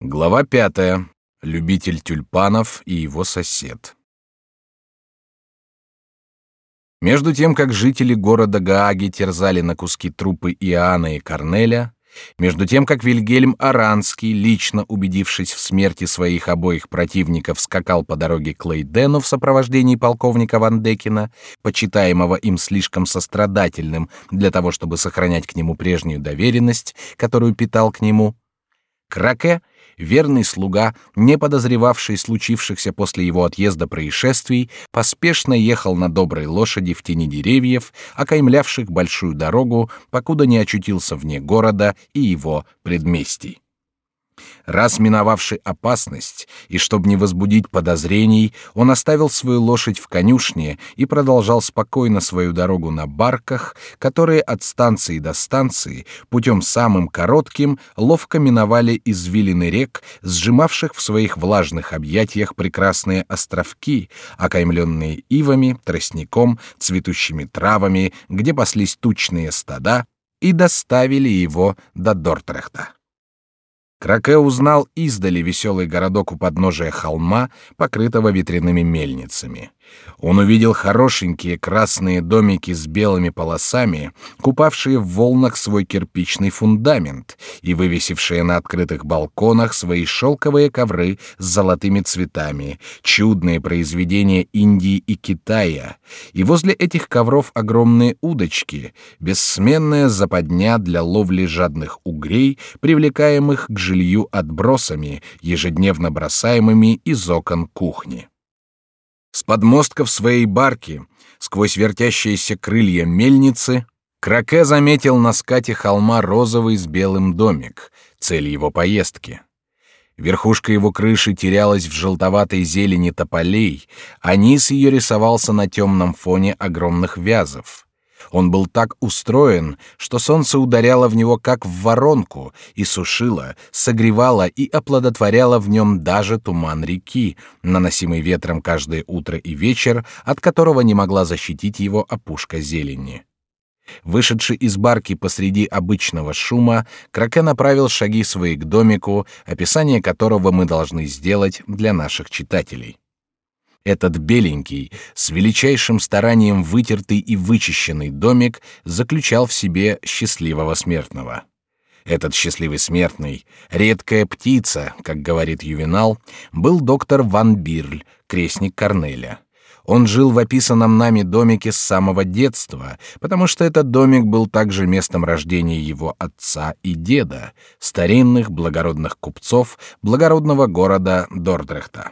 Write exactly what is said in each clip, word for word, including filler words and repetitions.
Глава пятая. Любитель тюльпанов и его сосед. Между тем, как жители города Гааги терзали на куски трупы Иоанна и Корнеля, между тем, как Вильгельм Оранский, лично убедившись в смерти своих обоих противников, скакал по дороге к Лейдену в сопровождении полковника Ван Декена, почитаемого им слишком сострадательным для того, чтобы сохранять к нему прежнюю доверенность, которую питал к нему, Краке, верный слуга, не подозревавший случившихся после его отъезда происшествий, поспешно ехал на доброй лошади в тени деревьев, окаймлявших большую дорогу, покуда не очутился вне города и его предместий. Раз миновавший опасность, и чтобы не возбудить подозрений, он оставил свою лошадь в конюшне и продолжал спокойно свою дорогу на барках, которые от станции до станции путем самым коротким ловко миновали извилины рек, сжимавших в своих влажных объятиях прекрасные островки, окаймленные ивами, тростником, цветущими травами, где паслись тучные стада, и доставили его до Дортрехта. Краке узнал издали веселый городок у подножия холма, покрытого ветряными мельницами. Он увидел хорошенькие красные домики с белыми полосами, купавшие в волнах свой кирпичный фундамент и вывесившие на открытых балконах свои шелковые ковры с золотыми цветами, чудные произведения Индии и Китая, и возле этих ковров огромные удочки, бессменная западня для ловли жадных угрей, привлекаемых к жилью отбросами, ежедневно бросаемыми из окон кухни. С подмостков своей барки, сквозь вертящиеся крылья мельницы, Краке заметил на скате холма розовый с белым домик, цель его поездки. Верхушка его крыши терялась в желтоватой зелени тополей, а низ ее рисовался на темном фоне огромных вязов. Он был так устроен, что солнце ударяло в него как в воронку и сушило, согревало и оплодотворяло в нем даже туман реки, наносимый ветром каждое утро и вечер, от которого не могла защитить его опушка зелени. Вышедший из барки посреди обычного шума, Краке направил шаги свои к домику, описание которого мы должны сделать для наших читателей. Этот беленький, с величайшим старанием вытертый и вычищенный домик заключал в себе счастливого смертного. Этот счастливый смертный, редкая птица, как говорит Ювенал, был доктор Ван Бирль, крестник Корнеля. Он жил в описанном нами домике с самого детства, потому что этот домик был также местом рождения его отца и деда, старинных благородных купцов благородного города Дордрехта.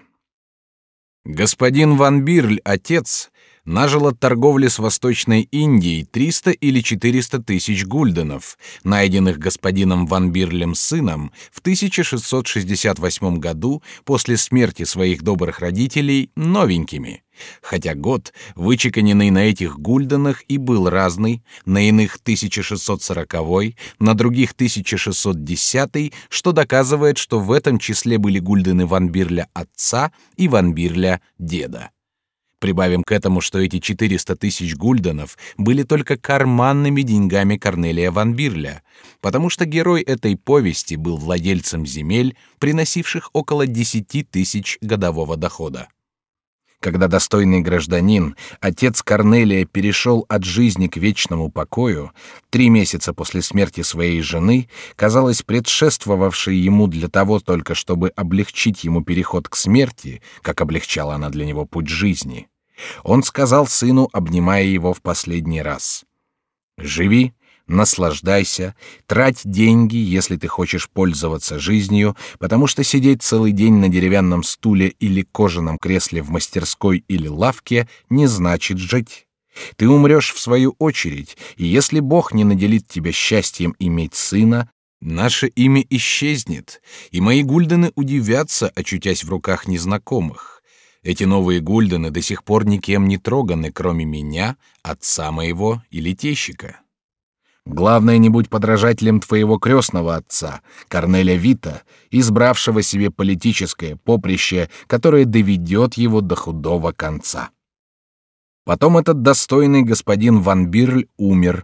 Господин Ван Бирль, отец, нажил от торговли с Восточной Индией триста или четыреста тысяч гульденов, найденных господином Ван Бирлем сыном в тысяча шестьсот шестьдесят восьмом году после смерти своих добрых родителей новенькими, хотя год, вычеканенный на этих гульденах, и был разный, на иных тысяча шестьсот сороковой, на других тысяча шестьсот десятый, что доказывает, что в этом числе были гульдены Ван Бирля отца и Ван Бирля деда. Прибавим к этому, что эти четыреста тысяч гульденов были только карманными деньгами Корнелия Ван Бирля, потому что герой этой повести был владельцем земель, приносивших около десяти тысяч годового дохода. Когда достойный гражданин, отец Корнелия, перешел от жизни к вечному покою, три месяца после смерти своей жены, казалось, предшествовавшей ему для того только, чтобы облегчить ему переход к смерти, как облегчала она для него путь жизни, он сказал сыну, обнимая его в последний раз: «Живи, наслаждайся, трать деньги, если ты хочешь пользоваться жизнью, потому что сидеть целый день на деревянном стуле или кожаном кресле в мастерской или лавке не значит жить. Ты умрешь в свою очередь, и если Бог не наделит тебя счастьем иметь сына, наше имя исчезнет, и мои гульдены удивятся, очутясь в руках незнакомых. Эти новые гульдены до сих пор никем не троганы, кроме меня, отца моего или тещика. Главное, не будь подражателем твоего крестного отца, Корнеля Вита, избравшего себе политическое поприще, которое доведет его до худого конца». Потом этот достойный господин Ван Бирль умер,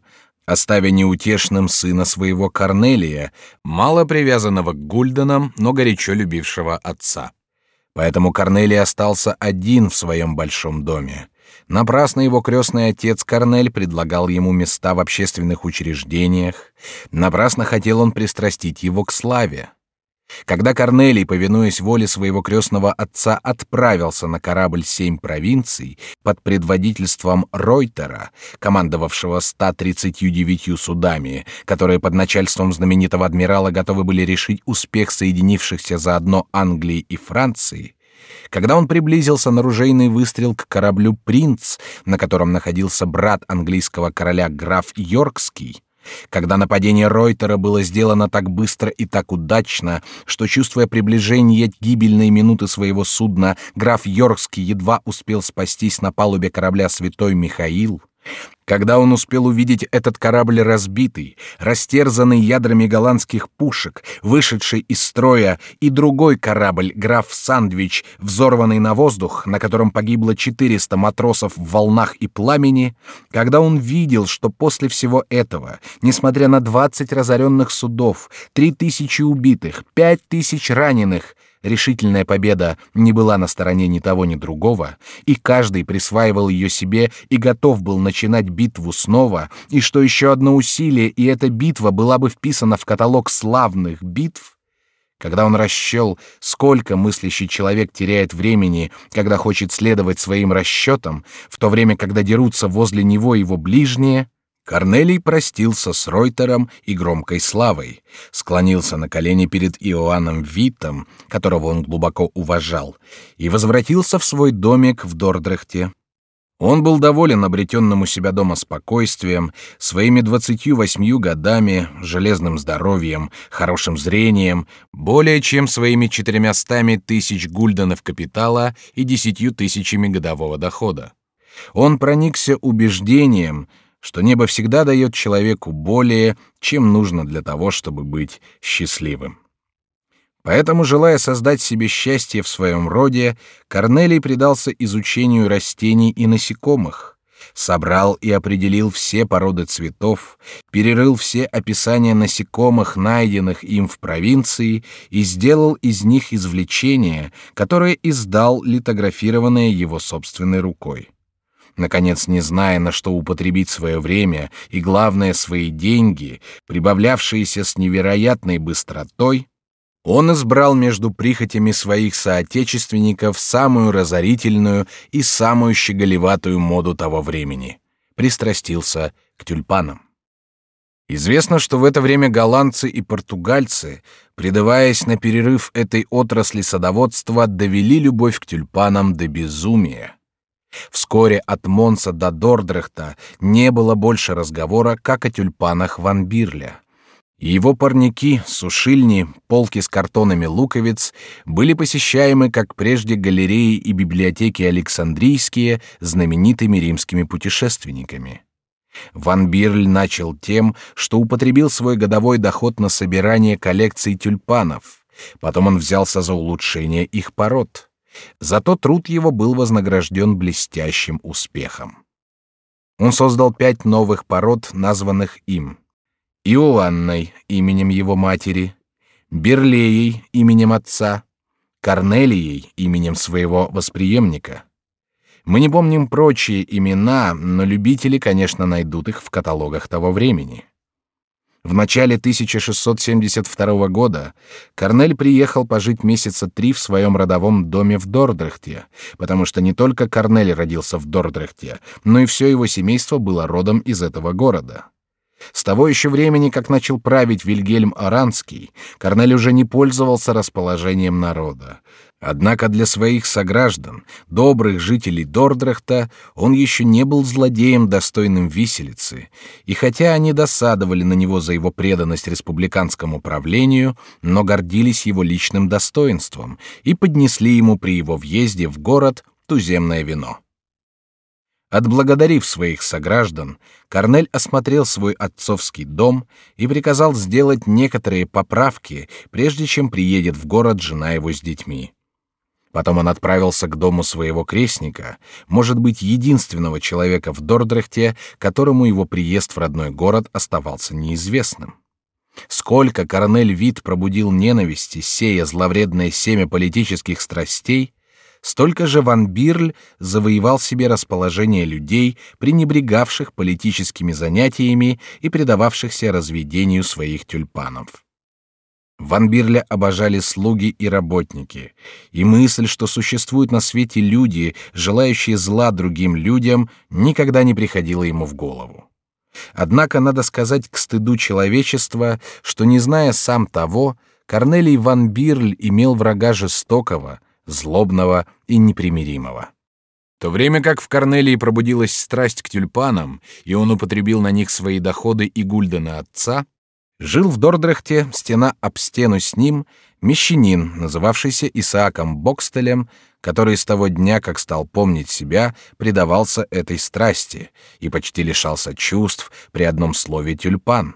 оставя неутешным сына своего Корнелия, мало привязанного к Гульденам, но горячо любившего отца. Поэтому Корнелий остался один в своем большом доме. Напрасно его крестный отец Корнель предлагал ему места в общественных учреждениях, напрасно хотел он пристрастить его к славе. Когда Корнелий, повинуясь воле своего крестного отца, отправился на корабль «Семь провинций» под предводительством Ройтера, командовавшего ста тридцатью девятью судами, которые под начальством знаменитого адмирала готовы были решить успех соединившихся заодно Англии и Франции, когда он приблизился на ружейный выстрел к кораблю «Принц», на котором находился брат английского короля граф Йоркский, когда нападение Ройтера было сделано так быстро и так удачно, что, чувствуя приближение гибельной минуты своего судна, граф Йоркский едва успел спастись на палубе корабля «Святой Михаил», когда он успел увидеть этот корабль разбитый, растерзанный ядрами голландских пушек, вышедший из строя, и другой корабль, граф Сандвич, взорванный на воздух, на котором погибло четыреста матросов в волнах и пламени, когда он видел, что после всего этого, несмотря на двадцать разоренных судов, три тысячи убитых, пять тысяч раненых, решительная победа не была на стороне ни того, ни другого, и каждый присваивал ее себе и готов был начинать битву снова, и что еще одно усилие, и эта битва была бы вписана в каталог славных битв, когда он расчел, сколько мыслящий человек теряет времени, когда хочет следовать своим расчетам, в то время, когда дерутся возле него его ближние, Корнелий простился с Ройтером и громкой славой, склонился на колени перед Иоанном Витом, которого он глубоко уважал, и возвратился в свой домик в Дордрехте. Он был доволен обретенным у себя дома спокойствием, своими двадцатью восьмью годами, железным здоровьем, хорошим зрением, более чем своими четырьмястами тысяч гульденов капитала и десятью тысячами годового дохода. Он проникся убеждением, что небо всегда дает человеку более, чем нужно для того, чтобы быть счастливым. Поэтому, желая создать себе счастье в своем роде, Корнелий предался изучению растений и насекомых, собрал и определил все породы цветов, перерыл все описания насекомых, найденных им в провинции, и сделал из них извлечения, которые издал литографированное его собственной рукой. Наконец, не зная, на что употребить свое время и, главное, свои деньги, прибавлявшиеся с невероятной быстротой, он избрал между прихотями своих соотечественников самую разорительную и самую щеголеватую моду того времени — пристрастился к тюльпанам. Известно, что в это время голландцы и португальцы, предаваясь на перерыв этой отрасли садоводства, довели любовь к тюльпанам до безумия. Вскоре от Монса до Дордрехта не было больше разговора, как о тюльпанах Ван Бирля. И его парники, сушильни, полки с картонами луковиц были посещаемы, как прежде, галереи и библиотеки Александрийские знаменитыми римскими путешественниками. Ван Бирль начал тем, что употребил свой годовой доход на собирание коллекций тюльпанов. Потом он взялся за улучшение их пород. Зато труд его был вознагражден блестящим успехом. Он создал пять новых пород, названных им: Иоанной, именем его матери, Берлеей, именем отца, Корнелией, именем своего восприемника. Мы не помним прочие имена, но любители, конечно, найдут их в каталогах того времени. В начале тысяча шестьсот семьдесят второго года Корнель приехал пожить месяца три в своем родовом доме в Дордрехте, потому что не только Корнель родился в Дордрехте, но и все его семейство было родом из этого города. С того еще времени, как начал править Вильгельм Оранский, Корнель уже не пользовался расположением народа. Однако для своих сограждан, добрых жителей Дордрехта, он еще не был злодеем, достойным виселицы, и хотя они досадовали на него за его преданность республиканскому правлению, но гордились его личным достоинством и поднесли ему при его въезде в город туземное вино. Отблагодарив своих сограждан, Корнель осмотрел свой отцовский дом и приказал сделать некоторые поправки, прежде чем приедет в город жена его с детьми. Потом он отправился к дому своего крестника, может быть, единственного человека в Дордрехте, которому его приезд в родной город оставался неизвестным. Сколько Корнель Вит пробудил ненависти, сея зловредное семя политических страстей, столько же Ван Бирль завоевал себе расположение людей, пренебрегавших политическими занятиями и предававшихся разведению своих тюльпанов. Ван Бирля обожали слуги и работники, и мысль, что существуют на свете люди, желающие зла другим людям, никогда не приходила ему в голову. Однако надо сказать к стыду человечества, что, не зная сам того, Корнелий Ван Бирль имел врага жестокого, злобного и непримиримого. В то время как в Корнелии пробудилась страсть к тюльпанам, и он употребил на них свои доходы и гульдены отца, жил в Дордрехте, стена об стену с ним, мещанин, называвшийся Исааком Бокстелем, который с того дня, как стал помнить себя, предавался этой страсти и почти лишался чувств при одном слове «тюльпан».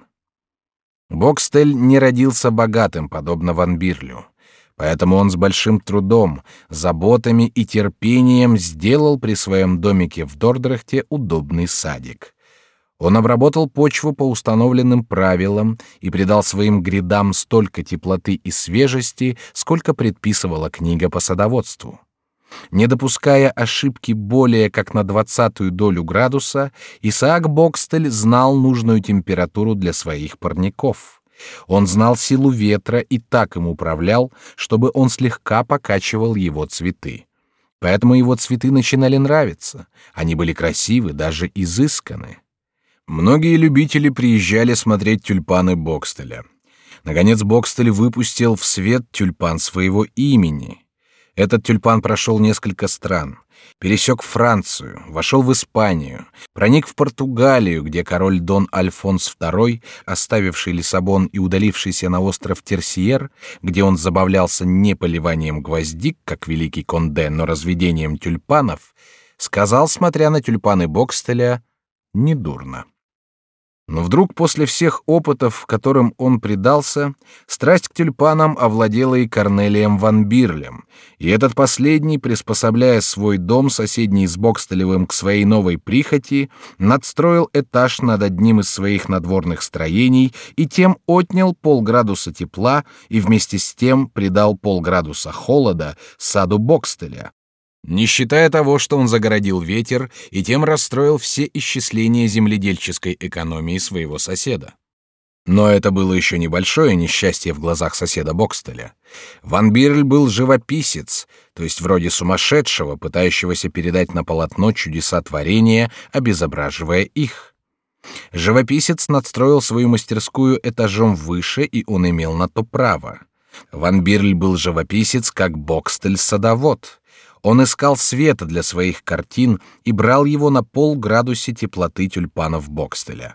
Бокстель не родился богатым, подобно Ван Бирлю, поэтому он с большим трудом, заботами и терпением сделал при своем домике в Дордрехте удобный садик. Он обработал почву по установленным правилам и придал своим грядам столько теплоты и свежести, сколько предписывала книга по садоводству. Не допуская ошибки более как на двадцатую долю градуса, Исаак Бокстель знал нужную температуру для своих парников. Он знал силу ветра и так им управлял, чтобы он слегка покачивал его цветы. Поэтому его цветы начинали нравиться. Они были красивы, даже изысканы. Многие любители приезжали смотреть тюльпаны Бокстеля. Наконец Бокстель выпустил в свет тюльпан своего имени. Этот тюльпан прошел несколько стран, пересек Францию, вошел в Испанию, проник в Португалию, где король Дон Альфонс второй, оставивший Лиссабон и удалившийся на остров Терсьер, где он забавлялся не поливанием гвоздик, как великий Конде, но разведением тюльпанов, сказал, смотря на тюльпаны Бокстеля, недурно. Но вдруг после всех опытов, которым он предался, страсть к тюльпанам овладела и Корнелием Ван Бирлем, и этот последний, приспособляя свой дом, соседний с Бокстелевым, к своей новой прихоти, надстроил этаж над одним из своих надворных строений и тем отнял полградуса тепла и вместе с тем придал полградуса холода саду Бокстеля, не считая того, что он загородил ветер и тем расстроил все исчисления земледельческой экономии своего соседа. Но это было еще небольшое несчастье в глазах соседа Бокстеля. Ван Бирль был живописец, то есть вроде сумасшедшего, пытающегося передать на полотно чудеса творения, обезображивая их. Живописец надстроил свою мастерскую этажом выше, и он имел на то право. Ван Бирль был живописец, как Бокстель садовод. Он искал света для своих картин и брал его на полградусе теплоты тюльпанов Бокстеля.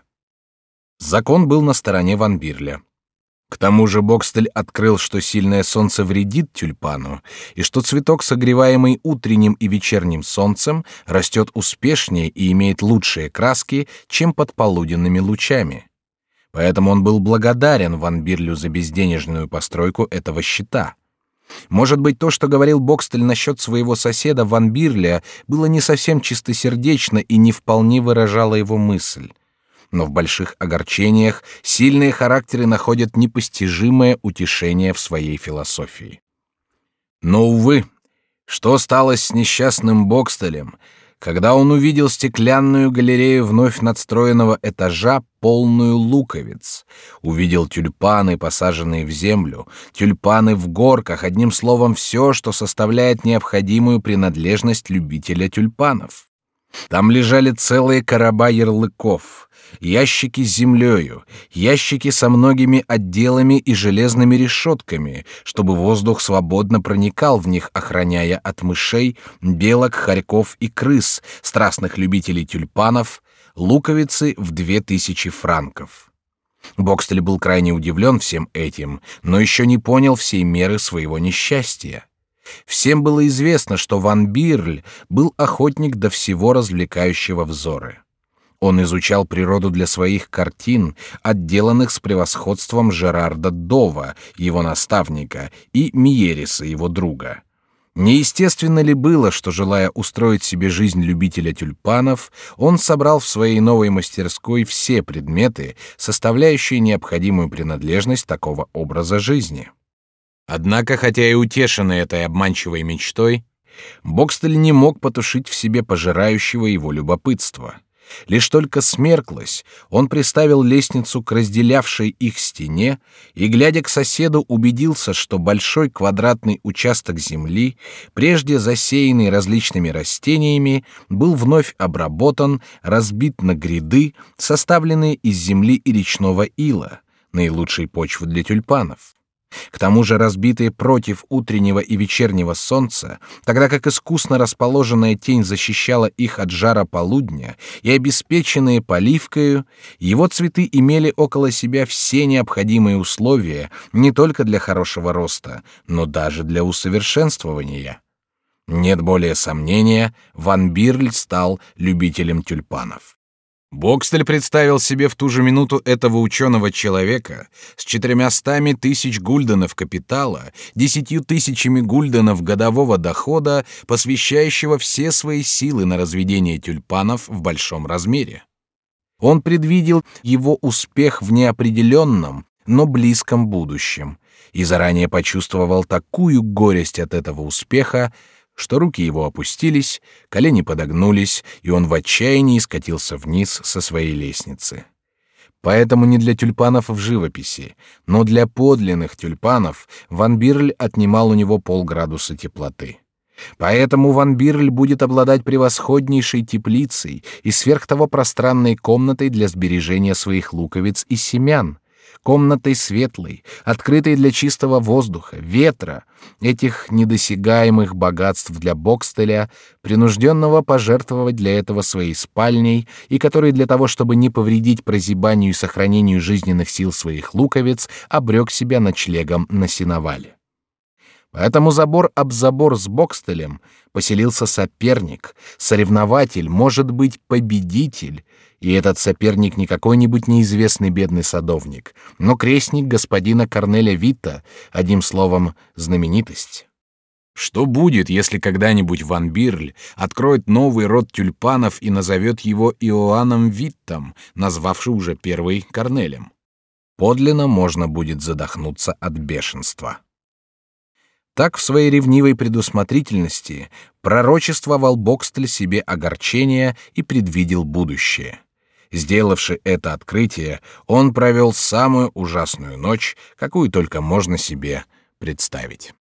Закон был на стороне Ван Бирля. К тому же Бокстель открыл, что сильное солнце вредит тюльпану, и что цветок, согреваемый утренним и вечерним солнцем, растет успешнее и имеет лучшие краски, чем под полуденными лучами. Поэтому он был благодарен Ван Бирлю за безденежную постройку этого щита. Может быть, то, что говорил Бокстель насчет своего соседа Ван Бирля, было не совсем чистосердечно и не вполне выражало его мысль. Но в больших огорчениях сильные характеры находят непостижимое утешение в своей философии. Но, увы, что стало с несчастным Бокстелем, когда он увидел стеклянную галерею вновь надстроенного этажа, полную луковиц, увидел тюльпаны, посаженные в землю, тюльпаны в горках, одним словом, все, что составляет необходимую принадлежность любителя тюльпанов. Там лежали целые короба ярлыков, ящики с землею, ящики со многими отделами и железными решетками, чтобы воздух свободно проникал в них, охраняя от мышей, белок, хорьков и крыс, страстных любителей тюльпанов, луковицы в две тысячи франков. Бокстель был крайне удивлен всем этим, но еще не понял всей меры своего несчастья. Всем было известно, что Ван Бирль был охотник до всего развлекающего взоры. Он изучал природу для своих картин, отделанных с превосходством Жерарда Дова, его наставника, и Миериса, его друга. Неестественно ли было, что, желая устроить себе жизнь любителя тюльпанов, он собрал в своей новой мастерской все предметы, составляющие необходимую принадлежность такого образа жизни? Однако, хотя и утешенный этой обманчивой мечтой, Бокстель не мог потушить в себе пожирающего его любопытства. Лишь только смерклось, он приставил лестницу к разделявшей их стене и, глядя к соседу, убедился, что большой квадратный участок земли, прежде засеянный различными растениями, был вновь обработан, разбит на гряды, составленные из земли и речного ила, наилучшей почвы для тюльпанов. К тому же разбитые против утреннего и вечернего солнца, тогда как искусно расположенная тень защищала их от жара полудня, и обеспеченные поливкою, его цветы имели около себя все необходимые условия не только для хорошего роста, но даже для усовершенствования. Нет более сомнения, Ван Бирль стал любителем тюльпанов. Бокстель представил себе в ту же минуту этого ученого человека с четырьмястами тысяч гульденов капитала, десятью тысячами гульденов годового дохода, посвящающего все свои силы на разведение тюльпанов в большом размере. Он предвидел его успех в неопределенном, но близком будущем, и заранее почувствовал такую горесть от этого успеха, что руки его опустились, колени подогнулись, и он в отчаянии скатился вниз со своей лестницы. Поэтому не для тюльпанов в живописи, но для подлинных тюльпанов Ван Бирль отнимал у него полградуса теплоты. Поэтому Ван Бирль будет обладать превосходнейшей теплицей и сверх того пространной комнатой для сбережения своих луковиц и семян, комнатой светлой, открытой для чистого воздуха, ветра, этих недосягаемых богатств для Бокстеля, принужденного пожертвовать для этого своей спальней, и который для того, чтобы не повредить прозябанию и сохранению жизненных сил своих луковиц, обрек себя ночлегом на сеновале. Поэтому забор об забор с Бокстелем поселился соперник, соревнователь, может быть, победитель, и этот соперник не какой-нибудь неизвестный бедный садовник, но крестник господина Корнеля Витта, одним словом, знаменитость. Что будет, если когда-нибудь Ван Бирль откроет новый род тюльпанов и назовет его Иоанном Виттом, назвавший уже первый Корнелем? Подлинно можно будет задохнуться от бешенства. Так в своей ревнивой предусмотрительности пророчествовал Бокстель себе огорчение и предвидел будущее. Сделавши это открытие, он провел самую ужасную ночь, какую только можно себе представить.